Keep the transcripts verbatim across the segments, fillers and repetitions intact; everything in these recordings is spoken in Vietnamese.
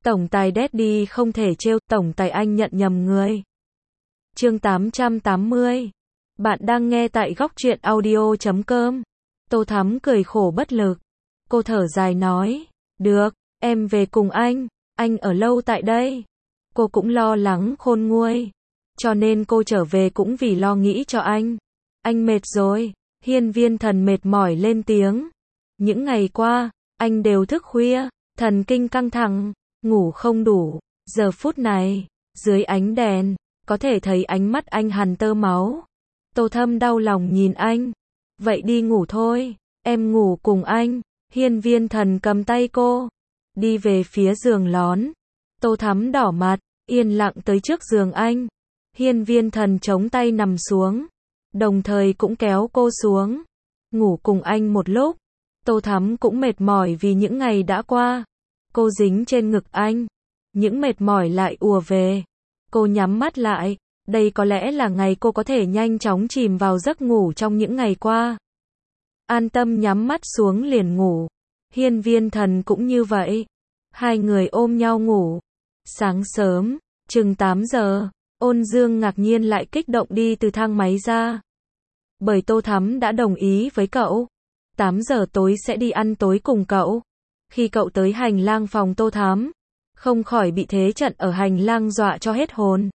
Tổng tài Daddy không thể trêu, tổng tài anh nhận nhầm người. Chương tám trăm tám mươi. Bạn đang nghe tại góc truyện audio chấm com. Tô Thắm cười khổ bất lực. Cô thở dài nói, được, em về cùng anh, anh ở lâu tại đây. Cô cũng lo lắng khôn nguôi, cho nên cô trở về cũng vì lo nghĩ cho anh. Anh mệt rồi, Hiên Viên Thần mệt mỏi lên tiếng. Những ngày qua, anh đều thức khuya, thần kinh căng thẳng, ngủ không đủ. Giờ phút này, dưới ánh đèn, có thể thấy ánh mắt anh hằn tơ máu. Tô Thâm đau lòng nhìn anh. Vậy đi ngủ thôi, em ngủ cùng anh. Hiên Viên Thần cầm tay cô, đi về phía giường lón. Tô Thắm đỏ mặt, yên lặng tới trước giường anh. Hiên Viên Thần chống tay nằm xuống, đồng thời cũng kéo cô xuống. Ngủ cùng anh một lúc, Tô Thắm cũng mệt mỏi vì những ngày đã qua. Cô dính trên ngực anh, những mệt mỏi lại ùa về. Cô nhắm mắt lại, đây có lẽ là ngày cô có thể nhanh chóng chìm vào giấc ngủ trong những ngày qua. An tâm nhắm mắt xuống liền ngủ. Hiên Viên Thần cũng như vậy. Hai người ôm nhau ngủ. Sáng sớm, chừng tám giờ, Ôn Dương ngạc nhiên lại kích động đi từ thang máy ra. Bởi Tô Thắm đã đồng ý với cậu. tám giờ tối sẽ đi ăn tối cùng cậu. Khi cậu tới hành lang phòng Tô Thắm, không khỏi bị thế trận ở hành lang dọa cho hết hồn.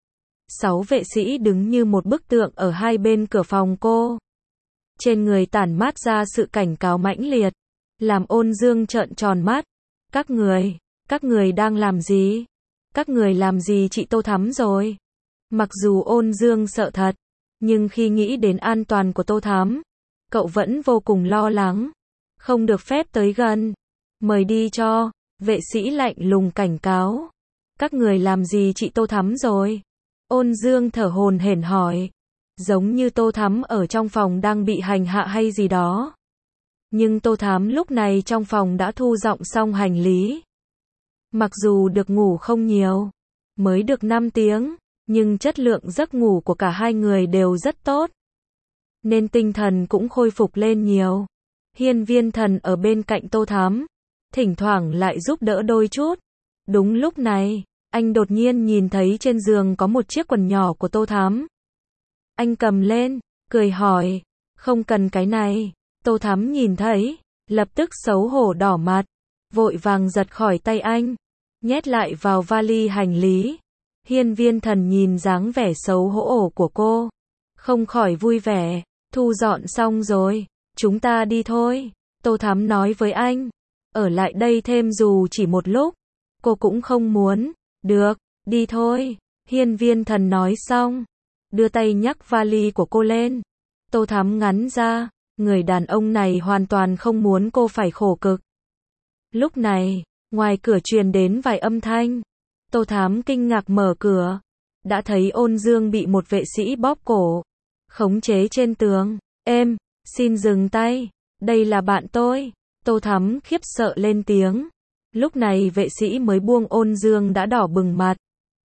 Sáu vệ sĩ đứng như một bức tượng ở hai bên cửa phòng cô. Trên người tản mát ra sự cảnh cáo mãnh liệt, làm Ôn Dương trợn tròn mắt. Các người, các người đang làm gì? Các người làm gì chị Tô Thắm rồi? Mặc dù Ôn Dương sợ thật, nhưng khi nghĩ đến an toàn của Tô Thắm, cậu vẫn vô cùng lo lắng. Không được phép tới gần. Mời đi cho, vệ sĩ lạnh lùng cảnh cáo. Các người làm gì chị Tô Thắm rồi? Ôn Dương thở hổn hển hỏi. Giống như Tô Thắm ở trong phòng đang bị hành hạ hay gì đó. Nhưng Tô Thắm lúc này trong phòng đã thu dọn xong hành lý. Mặc dù được ngủ không nhiều, mới được năm tiếng, nhưng chất lượng giấc ngủ của cả hai người đều rất tốt, nên tinh thần cũng khôi phục lên nhiều. Hiên Viên Thần ở bên cạnh Tô Thắm, thỉnh thoảng lại giúp đỡ đôi chút. Đúng lúc này, anh đột nhiên nhìn thấy trên giường có một chiếc quần nhỏ của Tô Thắm. Anh cầm lên, cười hỏi, không cần cái này. Tô Thắm nhìn thấy, lập tức xấu hổ đỏ mặt, vội vàng giật khỏi tay anh, nhét lại vào vali hành lý. Hiên Viên Thần nhìn dáng vẻ xấu hổ của cô, không khỏi vui vẻ. Thu dọn xong rồi, chúng ta đi thôi. Tô Thắm nói với anh, ở lại đây thêm dù chỉ một lúc. Cô cũng không muốn. Được, đi thôi. Hiên Viên Thần nói xong, đưa tay nhấc vali của cô lên. Tô Thắm ngắn ra, người đàn ông này hoàn toàn không muốn cô phải khổ cực. Lúc này, ngoài cửa truyền đến vài âm thanh. Tô Thắm kinh ngạc mở cửa, đã thấy Ôn Dương bị một vệ sĩ bóp cổ, khống chế trên tường. Em, xin dừng tay, đây là bạn tôi. Tô Thắm khiếp sợ lên tiếng. Lúc này vệ sĩ mới buông Ôn Dương đã đỏ bừng mặt,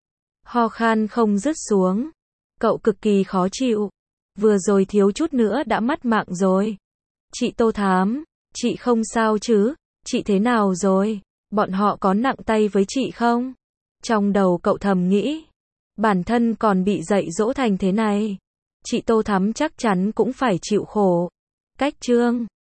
ho khan không dứt xuống. Cậu cực kỳ khó chịu, vừa rồi thiếu chút nữa đã mất mạng rồi. Chị Tô Thắm, chị không sao chứ? Chị thế nào rồi? Bọn họ có nặng tay với chị không? Trong đầu cậu thầm nghĩ, bản thân còn bị dạy dỗ thành thế này, chị Tô Thắm chắc chắn cũng phải chịu khổ. Cách chương